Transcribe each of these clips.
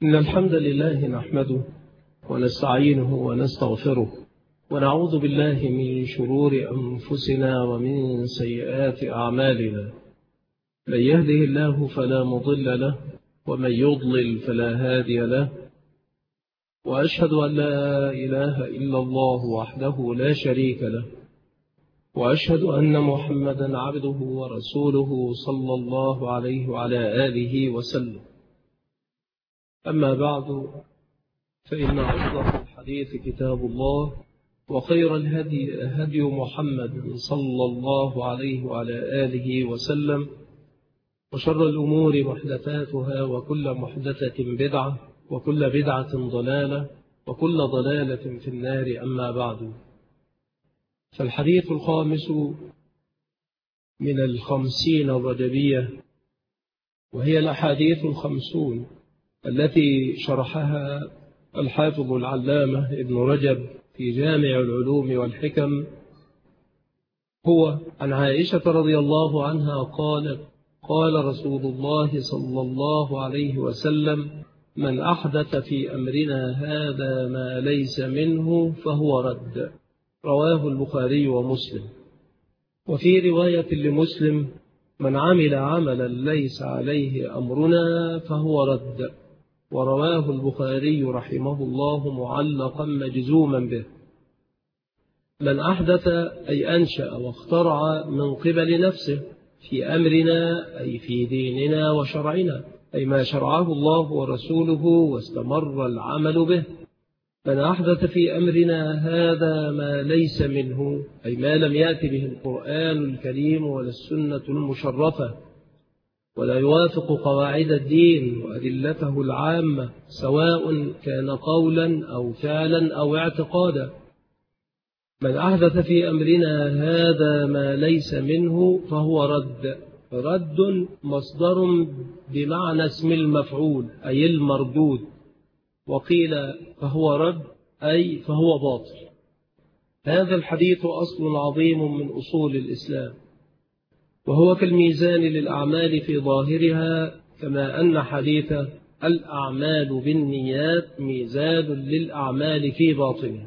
إن الحمد لله نحمده ونستعينه ونستغفره ونعوذ بالله من شرور أنفسنا ومن سيئات أعمالنا. من يهده الله فلا مضل له ومن يضلل فلا هادي له، وأشهد أن لا إله إلا الله وحده لا شريك له، وأشهد أن محمدا عبده ورسوله صلى الله عليه وعلى آله وسلم. أما بعد، فإن أصدق الحديث كتاب الله، وخير الهدي هدي محمد صلى الله عليه وعلى آله وسلم، وشر الأمور محدثاتها، وكل محدثة بدعة، وكل بدعة ضلالة، وكل ضلالة في النار. أما بعد، فالحديث الخامس من 50 الرجبية، وهي الأحاديث 50 التي شرحها الحافظ العلامة ابن رجب في جامع العلوم والحكم، هو عن عائشة رضي الله عنها قالت: قال رسول الله صلى الله عليه وسلم: من أحدث في أمرنا هذا ما ليس منه فهو رد. رواه البخاري ومسلم. وفي رواية لمسلم: من عمل عملا ليس عليه أمرنا فهو رد. ورواه البخاري رحمه الله معلقا مجزوما به. من أحدث أي أنشأ واخترع من قبل نفسه في أمرنا أي في ديننا وشرعنا، أي ما شرعه الله ورسوله واستمر العمل به. من أحدث في أمرنا هذا ما ليس منه، أي ما لم يأت به القرآن الكريم ولا السنة المشرفة، ولا يوافق قواعد الدين وأدلته العامة، سواء كان قولا أو فعلا أو اعتقادا. من أحدث في أمرنا هذا ما ليس منه فهو رد. رد مصدر بمعنى اسم المفعول، أي المردود. وقيل فهو رد أي فهو باطل. هذا الحديث أصل عظيم من أصول الإسلام، وهو كالميزان للأعمال في ظاهرها، كما أن حديث الأعمال بالنيات ميزان للأعمال في باطنها.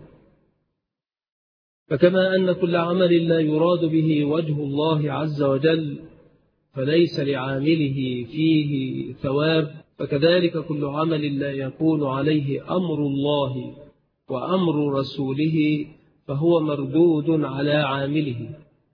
فكما أن كل عمل لا يراد به وجه الله عز وجل فليس لعامله فيه ثواب، فكذلك كل عمل لا يكون عليه أمر الله وأمر رسوله فهو مردود على عامله.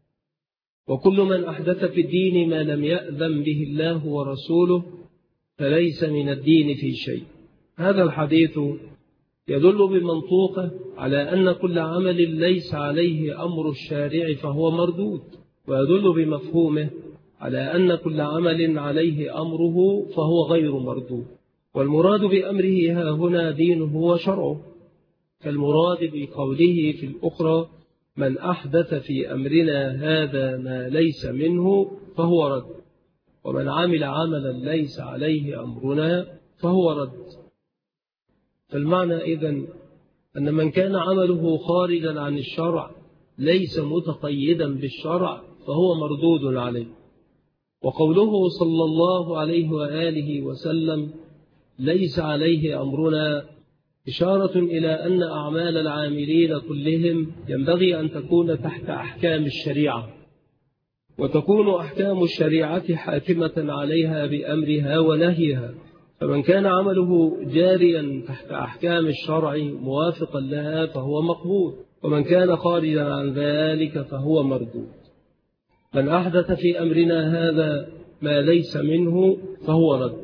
وكل من أحدث في الدين ما لم يأذن به الله ورسوله فليس من الدين في شيء. هذا الحديث يدل بمنطوقه على أن كل عمل ليس عليه أمر الشارع فهو مردود، ويدل بمفهومه على أن كل عمل عليه أمره فهو غير مردود. والمراد بأمره ها هنا دينه وشرعه، كالمراد بقوله في الأخرى: من أحدث في أمرنا هذا ما ليس منه فهو رد. ومن عمل عملا ليس عليه أمرنا فهو رد. فالمعنى إذن أن من كان عمله خارجا عن الشرع ليس متقيدا بالشرع فهو مردود عليه. وقوله صلى الله عليه وآله وسلم: ليس عليه أمرنا، إشارة إلى أن أعمال العاملين كلهم ينبغي أن تكون تحت أحكام الشريعة، وتكون أحكام الشريعة حاكمة عليها بأمرها ونهيها. فمن كان عمله جاريا تحت أحكام الشرع موافقا لها فهو مقبول، ومن كان خارجا عن ذلك فهو مردود. من أحدث في أمرنا هذا ما ليس منه فهو رد.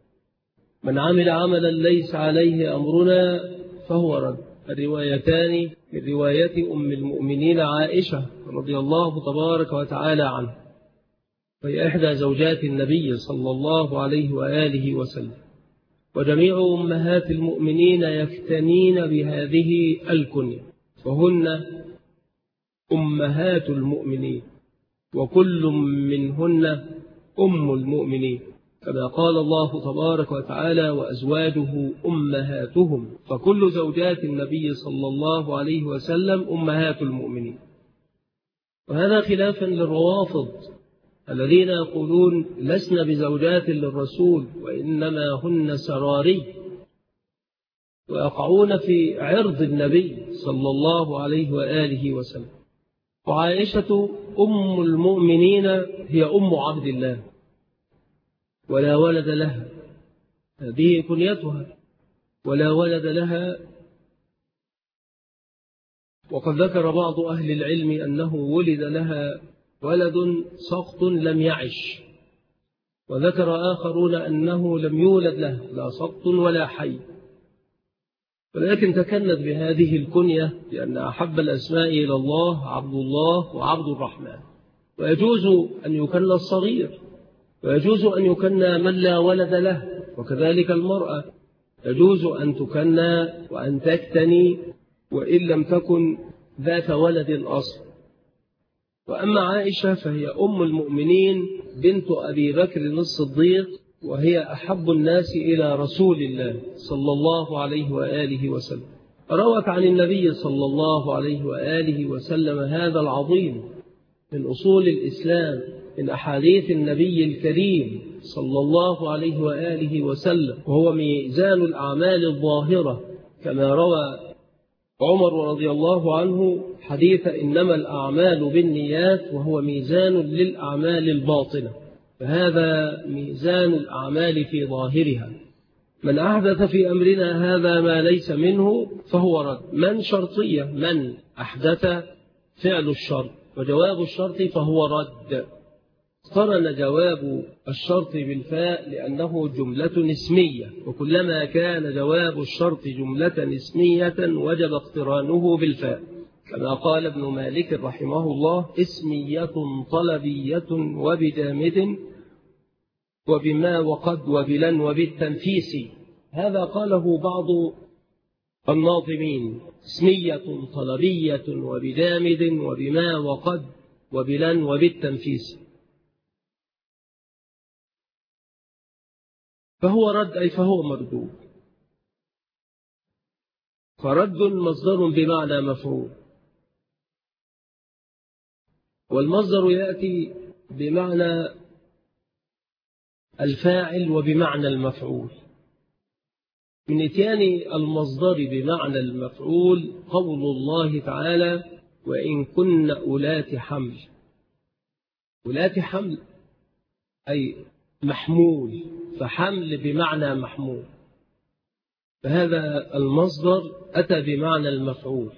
من عمل عملا ليس عليه أمرنا فهو رد. الروايتان من رواية أم المؤمنين عائشة رضي الله تبارك وتعالى عنها، وهي إحدى زوجات النبي صلى الله عليه وآله وسلم. وجميع أمهات المؤمنين يفتنين بهذه الكنية، فهن أمهات المؤمنين، وكل منهن أم المؤمنين، كما قال الله تبارك وتعالى: وأزواجه أمهاتهم. فكل زوجات النبي صلى الله عليه وسلم أمهات المؤمنين. وهذا خلافا للروافض الذين يقولون: لسنا بزوجات للرسول وإنما هن سراري، ويقعون في عرض النبي صلى الله عليه وآله وسلم. وعائشة أم المؤمنين هي أم عبد الله ولا ولد لها، هذه كنيتها، ولا ولد لها. وقد ذكر بعض أهل العلم أنه ولد لها ولد سقط لم يعش، وذكر آخرون أنه لم يولد له لا سقط ولا حي، ولكن تكنت بهذه الكنية لأن أحب الأسماء إلى الله عبد الله وعبد الرحمن. ويجوز أن يكن الصغير، ويجوز أن يكن من لا ولد له، وكذلك المرأة يجوز أن تكن وأن تكتني وإن لم تكن ذات ولد أصل. وأما عائشة فهي أم المؤمنين بنت أبي بكر الصديق، وهي أحب الناس إلى رسول الله صلى الله عليه وآله وسلم. روت عن النبي صلى الله عليه وآله وسلم هذا العظيم من أصول الإسلام، من أحاديث النبي الكريم صلى الله عليه وآله وسلم، وهو ميزان الأعمال الظاهرة، كما روى عمر رضي الله عنه حديث إنما الأعمال بالنيات، وهو ميزان للأعمال الباطنة، فهذا ميزان الأعمال في ظاهرها. من أحدث في أمرنا هذا ما ليس منه فهو رد. من شرطية، من أحدث فعل الشرط، وجواب الشرط فهو رد. قرن جواب الشرط بالفاء لأنه جملة اسمية، وكلما كان جواب الشرط جملة اسمية وجب اقترانه بالفاء، كما قال ابن مالك رحمه الله: اسمية طلبية وبجامد وبما وقد وبلن وبالتنفيس. هذا قاله بعض الناظمين: اسمية طلبية وبجامد وبما وقد وبلن وبالتنفيس. فهو رد أي فهو مردود. فرد مصدر بمعنى مفعول، والمصدر يأتي بمعنى الفاعل وبمعنى المفعول. من إتيان المصدر بمعنى المفعول قول الله تعالى: وإن كن أولات حمل. أولات حمل أي محمول، فحمل بمعنى محمول، فهذا المصدر أتى بمعنى المفعول.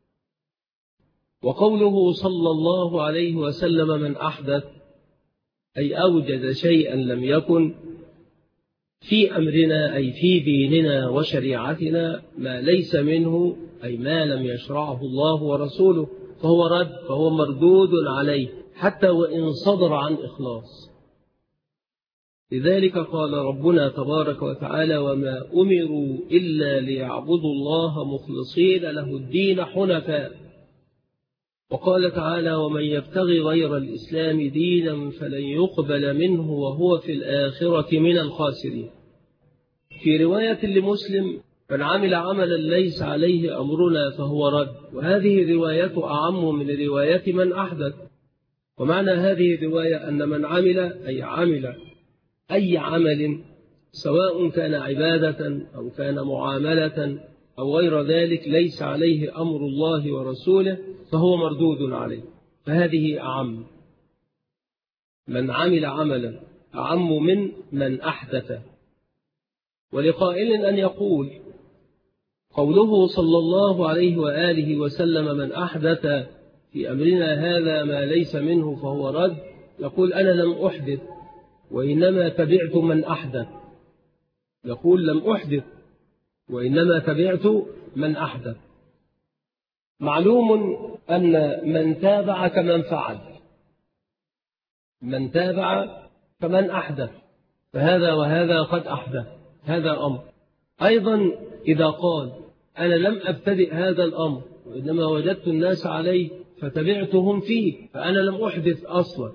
وقوله صلى الله عليه وسلم: من أحدث أي أوجد شيئا لم يكن في أمرنا أي في ديننا وشريعتنا ما ليس منه أي ما لم يشرعه الله ورسوله، فهو رد، فهو مردود عليه حتى وإن صدر عن إخلاص. لذلك قال ربنا تبارك وتعالى: وما أمروا إلا ليعبدوا الله مخلصين له الدين حنفاء. وقال تعالى: ومن يبتغي غير الإسلام دينا فلن يقبل منه وهو في الآخرة من الخاسرين. في رواية لمسلم: من عمل عملا ليس عليه أمرنا فهو رد. وهذه رواية أعم من رواية من أحدث. ومعنى هذه الرواية أن من عمل أي عمل، سواء كان عبادة أو كان معاملة أو غير ذلك، ليس عليه أمر الله ورسوله فهو مردود عليه. فهذه أعم، من عمل عملا أعم من أحدث. ولقائل أن يقول: قوله صلى الله عليه وآله وسلم: من أحدث في أمرنا هذا ما ليس منه فهو رد، يقول: أنا لم أحدث وإنما تبعت من أحدث. يقول: لم أحدث وإنما تبعت من أحدث. معلوم أن من تابع كمن فعل، من تابع كمن أحدث، فهذا وهذا قد أحدث، هذا أمر. أيضا إذا قال: أنا لم أبتدئ هذا الأمر وإنما وجدت الناس عليه فتبعتهم فيه، فأنا لم أحدث أصلا،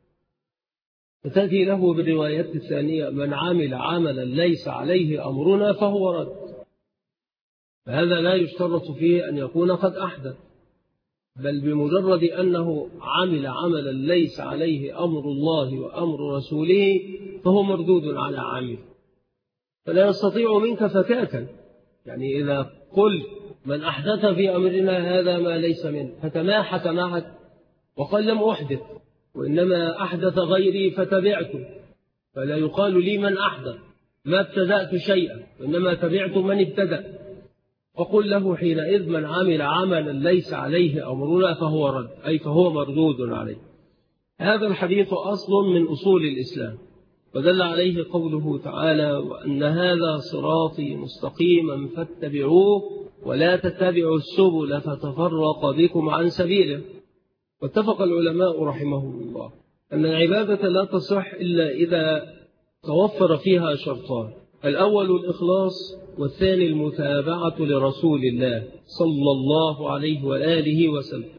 فتأتي له بالرواية الثانية: من عمل عملا ليس عليه أمرنا فهو رد. فهذا لا يشترط فيه أن يكون قد أحدث، بل بمجرد أنه عمل عملا ليس عليه أمر الله وأمر رسوله فهو مردود على عامل. فلا يستطيع منك فكاكا يعني إذا قلت من أحدث في أمرنا هذا ما ليس منه فتماحت معك وقال لم أحدث وإنما أحدث غيري فتبعته، فلا يقال لي من أحدث، ما ابتدأت شيئا وإنما تبعت من ابتدأ. فقل له حينئذ من عمل عملا ليس عليه أمرنا فهو رد، أي فهو مردود عليه. هذا الحديث أصل من أصول الإسلام، ودل عليه قوله تعالى وأن هذا صراطي مستقيما فاتبعوه ولا تتبعوا السبل فتفرق بكم عن سبيله. واتفق العلماء رحمهم الله أن العبادة لا تصح إلا إذا توفر فيها شرطان: الأول الإخلاص، والثاني المتابعة لرسول الله صلى الله عليه وآله وسلم.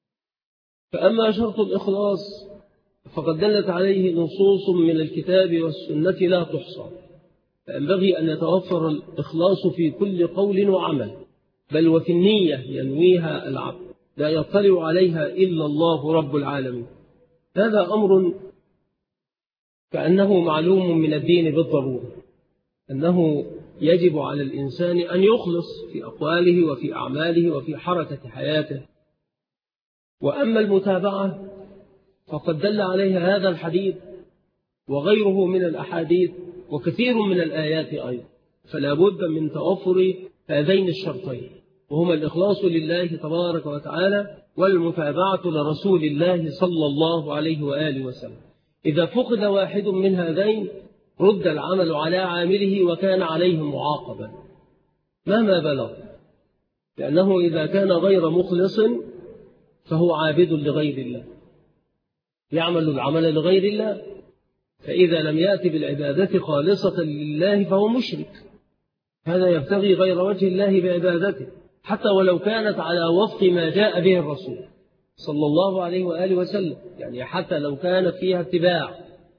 فأما شرط الإخلاص فقد دلت عليه نصوص من الكتاب والسنة لا تحصى، فينبغي أن يتوفر الإخلاص في كل قول وعمل، بل وفي النية ينويها العبد لا يطلع عليها إلا الله رب العالمين. هذا أمر كأنه معلوم من الدين بالضرورة، أنه يجب على الإنسان أن يخلص في أقواله وفي أعماله وفي حركة حياته. وأما المتابعة فقد دل عليها هذا الحديث وغيره من الأحاديث وكثير من الآيات أيضا، فلا بد من توفر هذين الشرطين، وهما الإخلاص لله تبارك وتعالى والمتابعة لرسول الله صلى الله عليه وآله وسلم. إذا فقد واحد من هذين رد العمل على عامله وكان عليه معاقبا مهما بلغ، لأنه إذا كان غير مخلص فهو عابد لغير الله، يعمل العمل لغير الله، فإذا لم يأتي بالعبادة خالصة لله فهو مشرك، هذا يبتغي غير وجه الله بعبادته حتى ولو كانت على وفق ما جاء به الرسول صلى الله عليه وآله وسلم، يعني حتى لو كان فيها اتباع،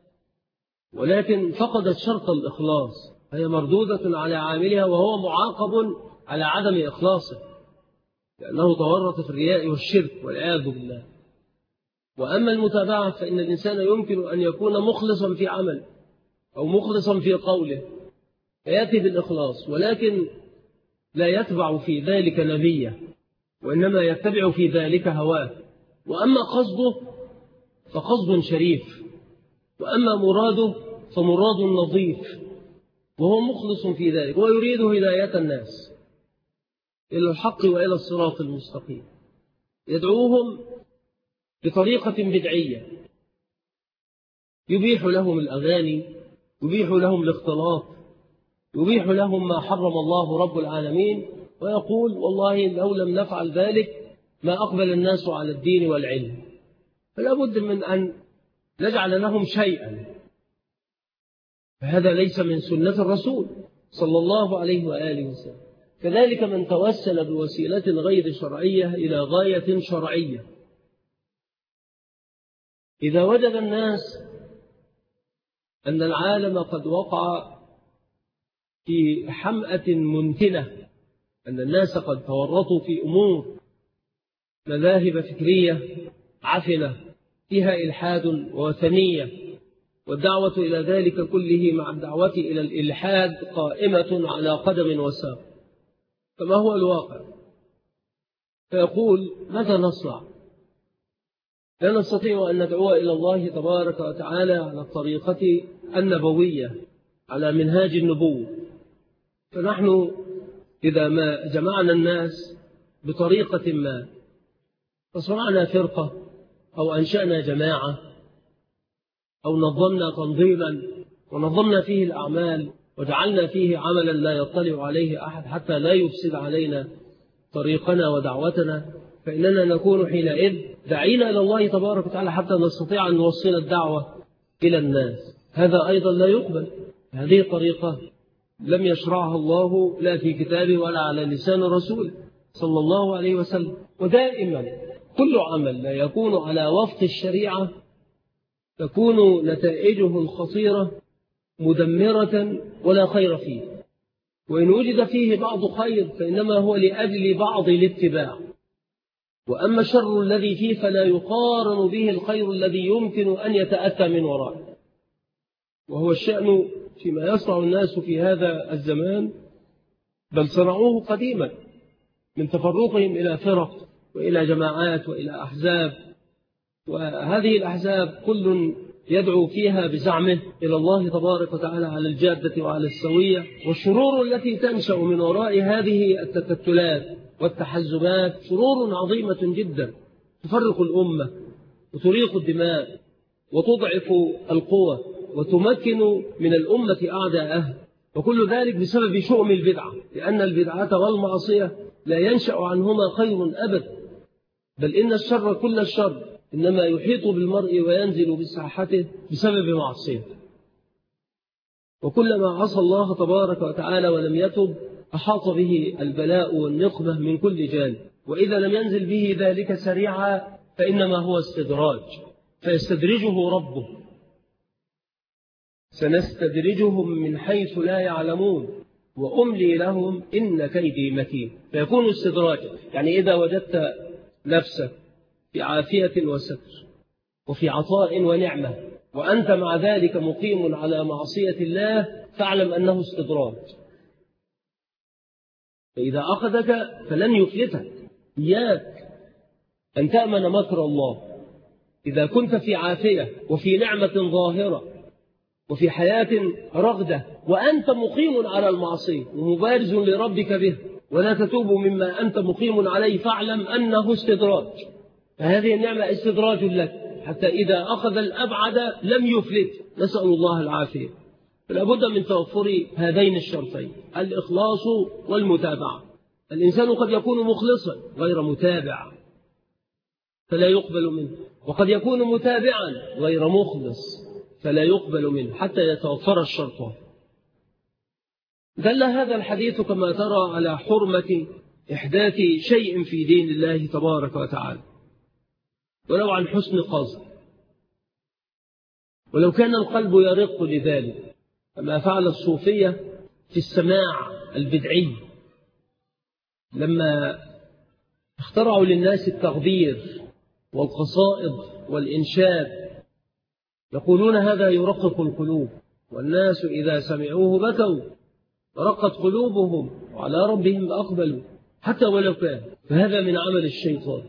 ولكن فقدت شرط الإخلاص هي مردودة على عاملها وهو معاقب على عدم إخلاصه، لأنه تورط في الرياء والشرك والعياذ بالله. وأما المتابعة فإن الإنسان يمكن أن يكون مخلصا في عمل أو مخلصا في قوله فيأتي بالإخلاص، ولكن لا يتبع في ذلك نبيه، وإنما يتبع في ذلك هواه. وأما قصده فقصد شريف، وأما مراده فمراد نظيف، وهو مخلص في ذلك ويريد هداية الناس إلى الحق وإلى الصراط المستقيم، يدعوهم بطريقة بدعية يبيح لهم الأغاني، يبيح لهم الاختلاط، يبيح لهم ما حرم الله رب العالمين، ويقول والله لو لم نفعل ذلك ما أقبل الناس على الدين والعلم. فلا بد من أن نجعل لهم شيئا، فهذا ليس من سنة الرسول صلى الله عليه وآله وسلم. كذلك من توسل بوسيلة غير شرعية إلى غاية شرعية، إذا وجد الناس أن العالم قد وقع في حمأة منتنة، أن الناس قد تورطوا في أمور مذاهب فكرية عفنة فيها إلحاد ووثنية، والدعوة إلى ذلك كله مع الدعوة إلى الإلحاد قائمة على قدم وساق، فما هو الواقع؟ فيقول ماذا نصنع؟ لا نستطيع أن ندعو إلى الله تبارك وتعالى على الطريقة النبوية على منهاج النبوة، فنحن إذا ما جمعنا الناس بطريقة ما فصنعنا فرقة أو أنشأنا جماعة أو نظمنا تنظيما ونظمنا فيه الأعمال وجعلنا فيه عملا لا يطلع عليه أحد حتى لا يفسد علينا طريقنا ودعوتنا، فإننا نكون حينئذ دعينا إلى الله تبارك وتعالى حتى نستطيع أن نوصل الدعوة إلى الناس. هذا أيضا لا يقبل، هذه طريقة لم يشرعها الله لا في كتابه ولا على لسان رسوله صلى الله عليه وسلم. ودائما كل عمل لا يكون على وفق الشريعة تكون نتائجه الخطيرة مدمرة ولا خير فيه، وإن وجد فيه بعض خير فإنما هو لأجل بعض الاتباع، وأما الشر الذي فيه فلا يقارن به الخير الذي يمكن أن يتأتى من وراءه. وهو الشأن فيما يصنع الناس في هذا الزمان بل صنعوه قديما من تفرقهم إلى فرق وإلى جماعات وإلى أحزاب، وهذه الأحزاب كل يدعو فيها بزعمه إلى الله تبارك وتعالى على الجادة وعلى السوية. والشرور التي تنشأ من وراء هذه التكتلات والتحزبات شرور عظيمة جدا، تفرق الأمة وتريق الدماء وتضعف القوة وتمكن من الأمة أعداءها، وكل ذلك بسبب شؤم البدعة، لأن البدعة والمعصية لا ينشأ عنهما خير أبدا، بل إن الشر كل الشر إنما يحيط بالمرء وينزل بساحته بسبب معصيته. وكلما عصى الله تبارك وتعالى ولم يتب أحاط به البلاء والنقمة من كل جانب، وإذا لم ينزل به ذلك سريعا فإنما هو استدراج، فيستدرجه ربه. سنستدرجهم من حيث لا يعلمون وأملي لهم إن كيدي متين. فيكون استدراجا، يعني إذا وجدت نفسك في عافية وستر وفي عطاء ونعمة وأنت مع ذلك مقيم على معصية الله فاعلم أنه استدراج. فإذا أخذك فلن يفلتك، إياك أن تأمن مكر الله. إذا كنت في عافية وفي نعمة ظاهرة وفي حياة رغدة وأنت مقيم على المعصية ومبارز لربك به ولا تتوب مما أنت مقيم عليه فاعلم أنه استدراج. فهذه النعمة استدراج لك حتى إذا أخذ الأبعد لم يفلت، نسأل الله العافية. فلا بد من توفر هذين الشرطين، الإخلاص والمتابعة. الإنسان قد يكون مخلصا غير متابع فلا يقبل منه، وقد يكون متابعا غير مخلص فلا يقبل منه حتى يتوفر الشرطان. دل هذا الحديث كما ترى على حرمة إحداث شيء في دين الله تبارك وتعالى ولو عن حسن قصد، ولو كان القلب يرق لذلك، كما فعل الصوفية في السماع البدعي لما اخترعوا للناس التغبير والقصائد والإنشاد، يقولون هذا يرقق القلوب، والناس إذا سمعوه بكوا ورقت قلوبهم وعلى ربهم أقبلوا حتى ولو كان. فهذا من عمل الشيطان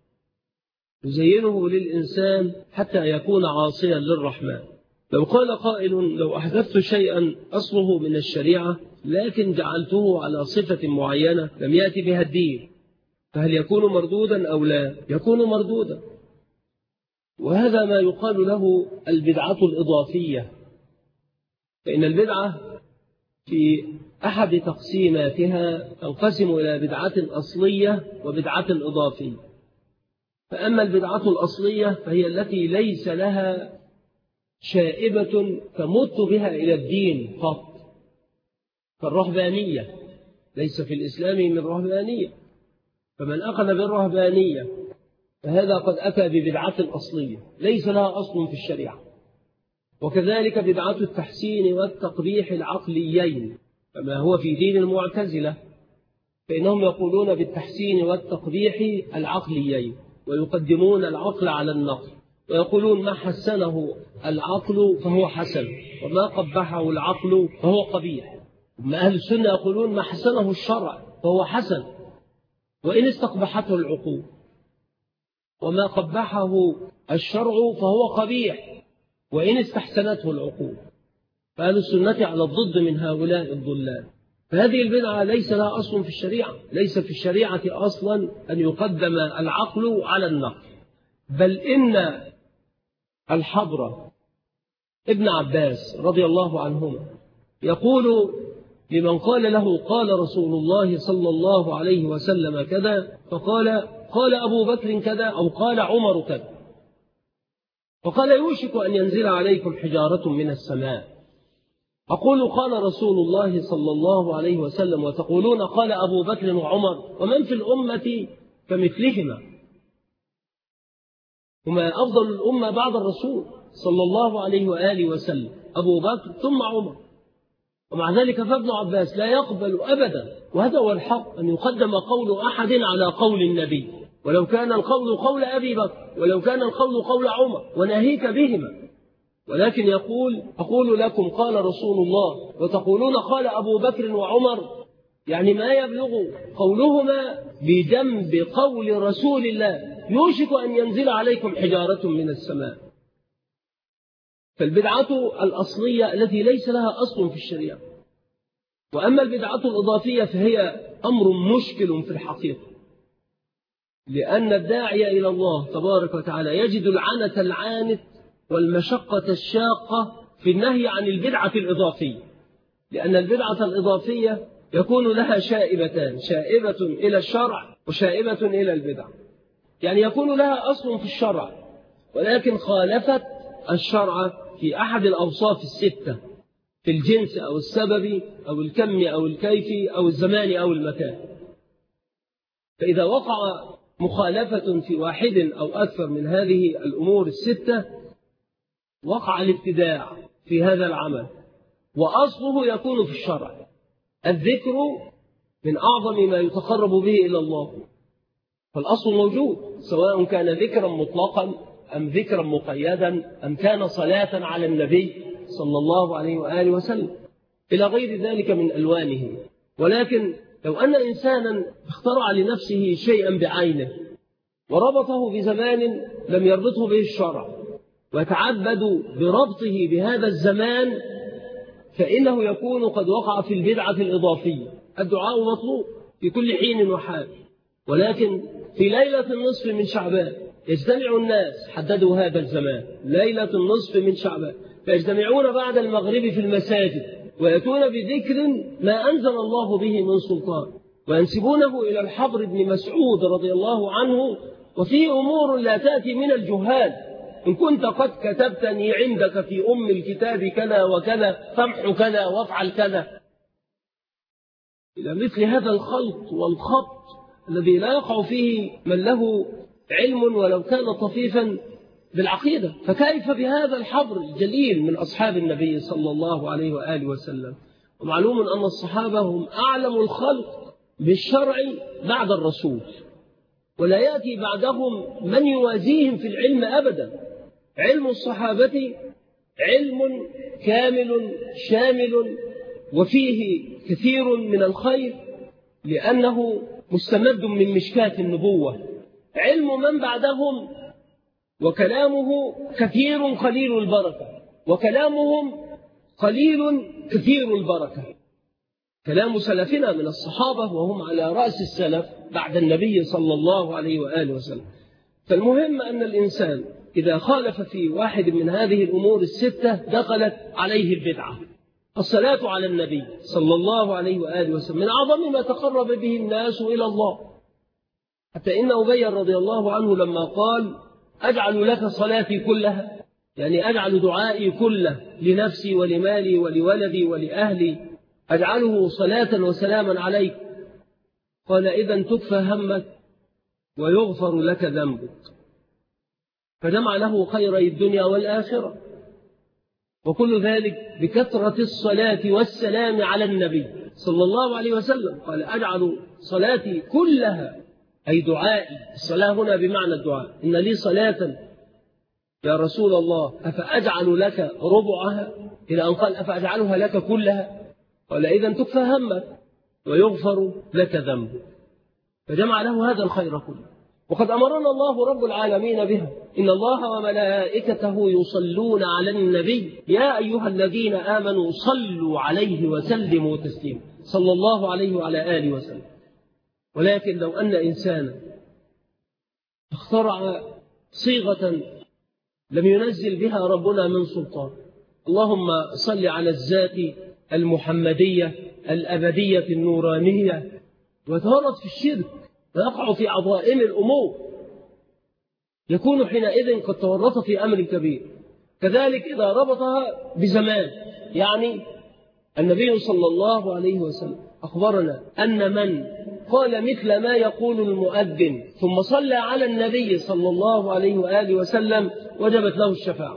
يزينه للإنسان حتى يكون عاصيا للرحمن. لو قال قائل لو أحدثت شيئا أصله من الشريعة لكن جعلته على صفة معينة لم يأتي بها الدين، فهل يكون مردودا أو لا؟ يكون مردودا. وهذا ما يقال له البدعة الإضافية، فإن البدعة في أحد تقسيماتها تنقسم إلى بدعة أصلية وبدعة إضافية. فأما البدعة الأصلية فهي التي ليس لها شائبة تمت بها إلى الدين قط، كالرهبانية، ليس في الإسلام من رهبانية، فمن أخذ بالرهبانية فهذا قد أتى ببدعة أصلية ليس لها أصل في الشريعة. وكذلك بدعة التحسين والتقبيح العقليين كما هو في دين المعتزلة، فإنهم يقولون بالتحسين والتقبيح العقليين ويقدمون العقل على النقل، ويقولون ما حسنه العقل فهو حسن وما قبحه العقل فهو قبيح. أما أهل السنة يقولون ما حسنه الشرع فهو حسن وإن استقبحته العقول، وما قبحه الشرع فهو قبيح وإن استحسنته العقول. فأهل السنة على الضد من هؤلاء الضلال. فهذه البدعة ليس لها أصل في الشريعة، ليس في الشريعة أصلا أن يقدم العقل على النقل، بل إن الحبر ابن عباس رضي الله عنهما يقول لمن قال له قال رسول الله صلى الله عليه وسلم كذا، فقال قال أبو بكر كذا أو قال عمر كذا، فقال يوشك أن ينزل عليكم حجارة من السماء. أقول قال رسول الله صلى الله عليه وسلم وتقولون قال أبو بكر وعمر، ومن في الأمة كمثلهما، هما أفضل الأمة بعد الرسول صلى الله عليه وآله وسلم، أبو بكر ثم عمر. ومع ذلك فابن عباس لا يقبل أبدا، وهذا هو الحق، أن يقدم قول أحد على قول النبي، ولو كان القول قول أبي بكر ولو كان القول قول عمر وناهيك بهما، ولكن يقول أقول لكم قال رسول الله وتقولون قال أبو بكر وعمر، يعني ما يبلغ قولهما بجنب قول رسول الله يوشك أن ينزل عليكم حجارة من السماء. فالبدعة الأصلية التي ليس لها أصل في الشريعة. وأما البدعة الإضافية فهي أمر مشكل في الحقيقة، لأن الداعي إلى الله تبارك وتعالى يجد العنة العانت والمشقة الشاقة في النهي عن البدعة الإضافية، لأن البدعة الإضافية يكون لها شائبتان، شائبة إلى الشرع وشائبة إلى البدع. يعني يكون لها أصل في الشرع ولكن خالفت الشرع في أحد الأوصاف الستة، في الجنس أو السبب أو الكم أو الكيف أو الزمان أو المكان. فإذا وقع مخالفة في واحد أو أكثر من هذه الأمور الستة وقع الابتداع في هذا العمل، وأصله يكون في الشرع. الذكر من أعظم ما يتقرب به إلى الله، فالأصل موجود، سواء كان ذكرا مطلقا أم ذكرا مقيدا أم كان صلاة على النبي صلى الله عليه وآله وسلم إلى غير ذلك من ألوانه. ولكن لو أن إنسانا اخترع لنفسه شيئا بعينه وربطه بزمان لم يربطه به الشرع ويتعبد بربطه بهذا الزمان، فإنه يكون قد وقع في البدعة الإضافية. الدعاء مطلوب في كل حين وحال، ولكن في ليلة النصف من شعبان يجتمع الناس، حددوا هذا الزمان ليلة النصف من شعبان، فيجتمعون بعد المغرب في المساجد ويأتون بذكر ما أنزل الله به من سلطان وينسبونه إلى الحبر بن مسعود رضي الله عنه، وفيه أمور لا تأتي من الجهال. إن كنت قد كتبتني عندك في أم الكتاب كذا وكذا فامح كذا وافعل كذا، إلى مثل هذا الخلط والخط الذي لا يقع فيه من له علم ولو كان طفيفا بالعقيدة. فكيف بهذا الحبر الجليل من أصحاب النبي صلى الله عليه وآله وسلم؟ ومعلوم أن الصحابة هم أعلم الخلق بالشرع بعد الرسول، ولا يأتي بعدهم من يوازيهم في العلم أبدا. علم الصحابة علم كامل شامل وفيه كثير من الخير، لأنه مستمد من مشكاة النبوة. علم من بعدهم وكلامه كثير قليل البركة، وكلامهم قليل كثير البركة. كلام سلفنا من الصحابة وهم على رأس السلف بعد النبي صلى الله عليه وآله وسلم. فالمهم أن الإنسان إذا خالف في واحد من هذه الأمور الستة دخلت عليه البدعة. الصلاة على النبي صلى الله عليه وآله وسلم من أعظم ما تقرب به الناس إلى الله، حتى إن أبي رضي الله عنه لما قال أجعل لك صلاتي كلها، يعني أجعل دعائي كله لنفسي ولمالي ولولدي ولأهلي أجعله صلاة وسلاما عليك، قال إذن تكفى همك ويغفر لك ذنبك. فجمع له خيري الدنيا والآخرة، وكل ذلك بكثرة الصلاة والسلام على النبي صلى الله عليه وسلم. قال أجعل صلاتي كلها، أي دعائي. الصلاة هنا بمعنى الدعاء. إن لي صلاة يا رسول الله أفأجعل لك ربعها، إلى أن قال أفأجعلها لك كلها، قال إذن تكفى همك ويغفر لك ذنبك. فجمع له هذا الخير كله، وقد أمرنا الله رب العالمين بها. إن الله وملائكته يصلون على النبي يا أيها الذين آمنوا صلوا عليه وسلموا تسليما، صلى الله عليه وعلى آله وسلم. ولكن لو أن إنسانا اخترع صيغة لم ينزل بها ربنا من سلطان، اللهم صل على الذات المحمدية الأبدية النورانية، وتورط في الشرك ويقع في عظائم الأمور، يكون حينئذ قد تورط في أمر كبير. كذلك إذا ربطها بزمان، يعني النبي صلى الله عليه وسلم أخبرنا أن من قال مثل ما يقول المؤذن ثم صلى على النبي صلى الله عليه وآله وسلم وجبت له الشفاعة.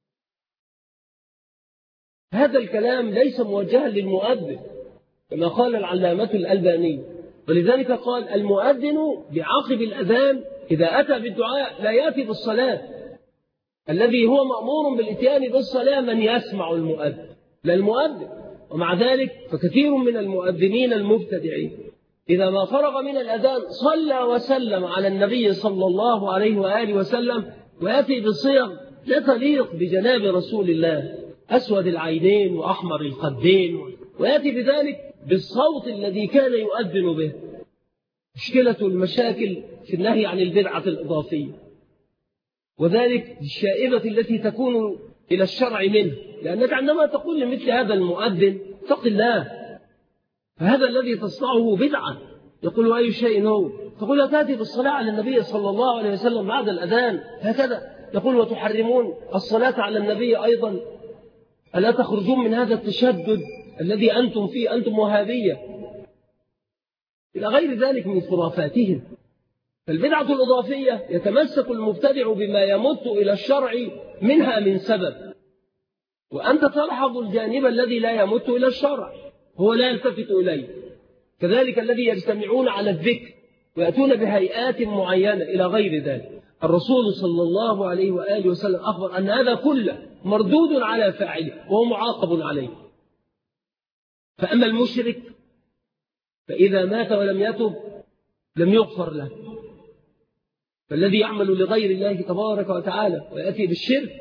هذا الكلام ليس موجها للمؤذن كما قال العلامة الألباني، ولذلك قال المؤذن بعقب الأذان إذا أتى بالدعاء لا يأتي بالصلاة. الذي هو مأمور بالإتيان بالصلاة من يسمع المؤذن، لا المؤذن. ومع ذلك فكثير من المؤذنين المبتدعين إذا ما فرغ من الأذان صلى وسلم على النبي صلى الله عليه وآله وسلم، ويأتي بصيغ لا تليق بجناب رسول الله، أسود العينين وأحمر الخدين، ويأتي بذلك بالصوت الذي كان يؤذن به. مشكلة المشاكل في النهي عن البدعة الإضافية، وذلك الشائبة التي تكون إلى الشرع منه، لأنك عندما تقول لمثل هذا المؤذن اتق الله، فهذا الذي تصنعه بدعة، يقول أي شيء هو، تقول لا تأتي بالصلاة على النبي صلى الله عليه وسلم بعد الأذان هكذا، يقول وتحرمون الصلاة على النبي أيضا، ألا تخرجون من هذا التشدد الذي أنتم فيه، أنتم وهابية، إلى غير ذلك من خرافاتهم. فالبدعة الإضافية يتمسك المبتدع بما يمت إلى الشرع منها من سبب، وأنت تلحظ الجانب الذي لا يمت إلى الشرع، هو لا يلتفت إليه. كذلك الذي يجتمعون على الذكر ويأتون بهيئات معينة إلى غير ذلك. الرسول صلى الله عليه وآله وسلم أخبر أن هذا كله مردود على فاعله وهو معاقب عليه. فأما المشرك فإذا مات ولم يتب لم يغفر له. فالذي يعمل لغير الله تبارك وتعالى ويأتي بالشرك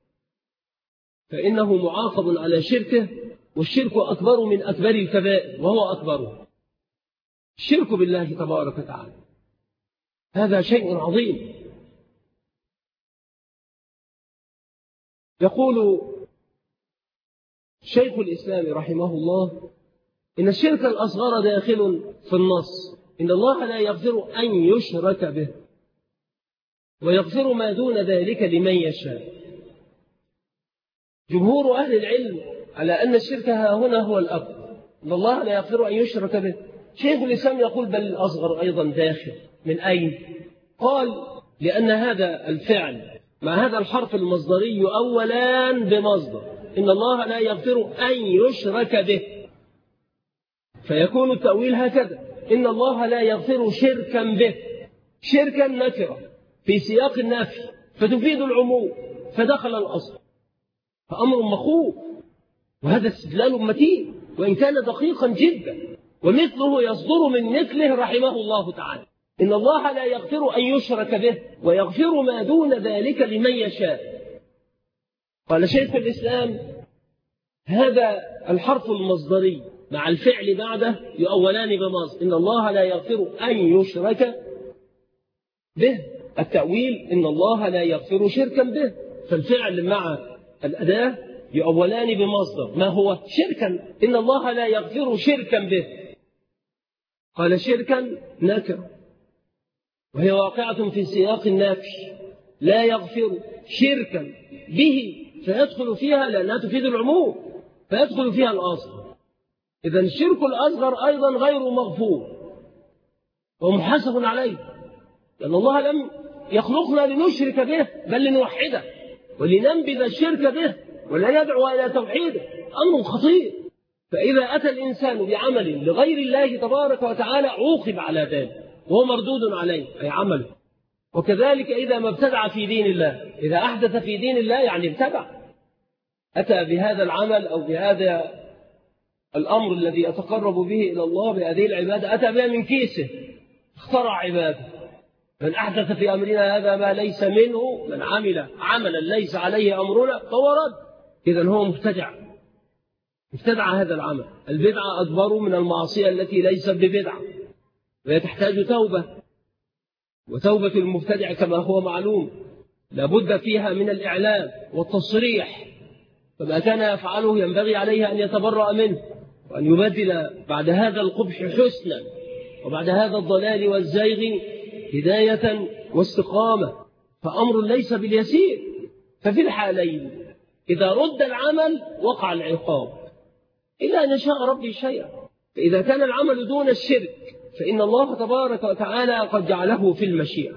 فإنه معاقب على شركه، والشرك أكبر من أكبر الكبائر، وهو أكبره الشرك بالله تبارك وتعالى. هذا شيء عظيم. يقول شيخ الإسلام رحمه الله إن الشرك الأصغر داخل في النص، إن الله لا يغفر أن يشرك به ويغفر ما دون ذلك لمن يشاء. جمهور أهل العلم على أن الشرك ها هنا هو الأكبر، إن الله لا يغفر أن يشرك به. شيخ الإسلام يقول بل الأصغر أيضا داخل. من أين؟ قال لأن هذا الفعل مع هذا الحرف المصدري أولان بمصدر، إن الله لا يغفر أن يشرك به، فيكون التأويل هكذا، إن الله لا يغفر شركا به. شركا نكرة في سياق النفي فتفيد العموم، فدخل الأصل، فأمر مخوف، وهذا استدلال متين وإن كان دقيقا جدا، ومثله يصدر من مثله رحمه الله تعالى، إن الله لا يغفر أن يشرك به ويغفر ما دون ذلك لمن يشاء. قال شيخ الإسلام هذا الحرف المصدري مع الفعل بعده يؤولان بمصدر، إن الله لا يغفر أن يشرك به. التأويل إن الله لا يغفر شركا به، فالفعل مع الأداة يؤولان بمصدر ما هو شركا، إن الله لا يغفر شركا به. قال شركا نكرة وهي واقعة في سياق النفي، لا يغفر شركا به فيدخل فيها لأنها تفيد العموم فيدخل فيها الأصل. إذا الشرك الأصغر أيضا غير مغفور ومحاسب عليه، لأن الله لم يخلقنا لنشرك به بل لنوحده ولننبذ الشرك به ولا يدعو إلى توحيده، أمر خطير. فإذا أتى الإنسان بعمل لغير الله تبارك وتعالى عوقب على ذلك وهو مردود عليه أي عمله. وكذلك إذا ما ابتدع في دين الله، إذا أحدث في دين الله يعني ابتدع، أتى بهذا العمل أو بهذا الأمر الذي يتقرب به إلى الله بهذه العبادة، أتى بها من كيسه، اخترع عبادة. من أحدث في أمرنا هذا ما ليس منه، من عمل عملا ليس عليه أمرنا فهو رد. إذن هو ابتدع هذا العمل. البدعة أكبر من المعصية التي ليست ببدعة، وهي تحتاج توبة، وتوبة المبتدع كما هو معلوم لابد فيها من الإعلام والتصريح، فما كان يفعله ينبغي عليه أن يتبرأ منه وأن يبدل بعد هذا القبح حسنا، وبعد هذا الضلال والزيغ هداية واستقامة، فأمر ليس باليسير. ففي الحالين إذا رد العمل وقع العقاب إلا أن يشاء ربي شيئا. فإذا كان العمل دون الشرك فإن الله تبارك وتعالى قد جعله في المشيئة،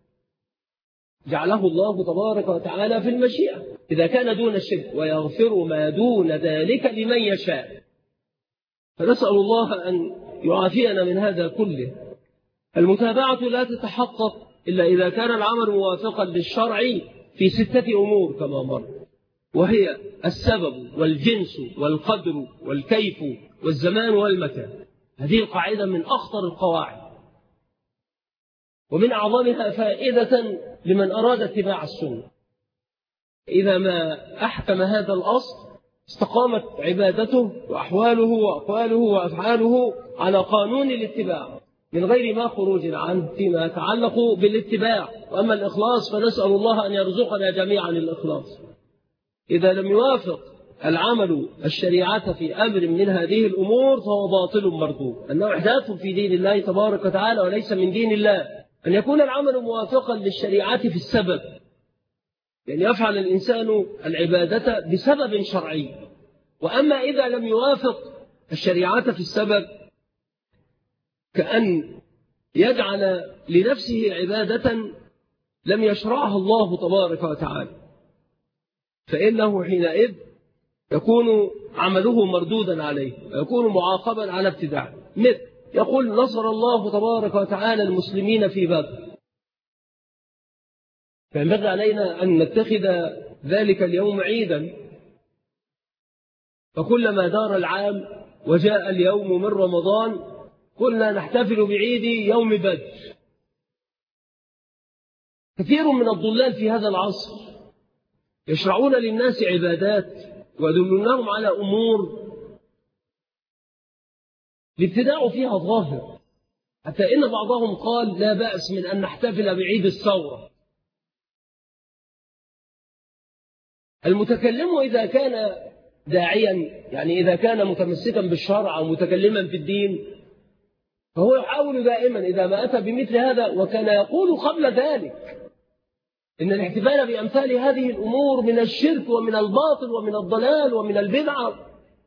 جعله الله تبارك وتعالى في المشيئة إذا كان دون الشرك، ويغفر ما دون ذلك لمن يشاء. فنسأل الله أن يعافينا من هذا كله. المتابعة لا تتحقق إلا إذا كان العمل موافقا للشرع في 6 أمور كما مر. وهي السبب والجنس والقدر والكيف والزمان والمكان. هذه القاعدة من أخطر القواعد ومن أعظمها فائدة لمن أراد اتباع السنة. إذا ما أحكم هذا الأصل استقامت عبادته وأحواله وأقواله وأفعاله على قانون الاتباع من غير ما خروج عنه فيما يتعلق بالاتباع. وأما الإخلاص فنسأل الله أن يرزقنا جميعا الإخلاص. إذا لم يوافق العمل الشريعة في أمر من هذه الأمور فهو باطل مردود، أنه إحداث في دين الله تبارك وتعالى وليس من دين الله. أن يكون العمل موافقا للشريعة في السبب، يعني يفعل الإنسان العبادة بسبب شرعي. وأما إذا لم يوافق الشريعة في السبب كأن يجعل لنفسه عبادة لم يشرعها الله تبارك وتعالى، فإنه حينئذ يكون عمله مردودا عليه ويكون معاقبا على ابتداعه. مثل يقول نصر الله تبارك وتعالى المسلمين في بدر، فينبغي علينا أن نتخذ ذلك اليوم عيدا، فكلما دار العام وجاء اليوم من رمضان قلنا نحتفل بعيد يوم بدر. كثير من الضلال في هذا العصر يشرعون للناس عبادات ويدلونهم على أمور الابتداع فيها ظاهر، حتى إن بعضهم قال لا بأس من أن نحتفل بعيد الثورة. المتكلم إذا كان داعيا، يعني إذا كان متمسكا بالشرع أو متكلما في الدين، فهو يحاول دائما إذا ما أتى بمثل هذا، وكان يقول قبل ذلك إن الاحتفال بأمثال هذه الأمور من الشرك ومن الباطل ومن الضلال ومن البدعة.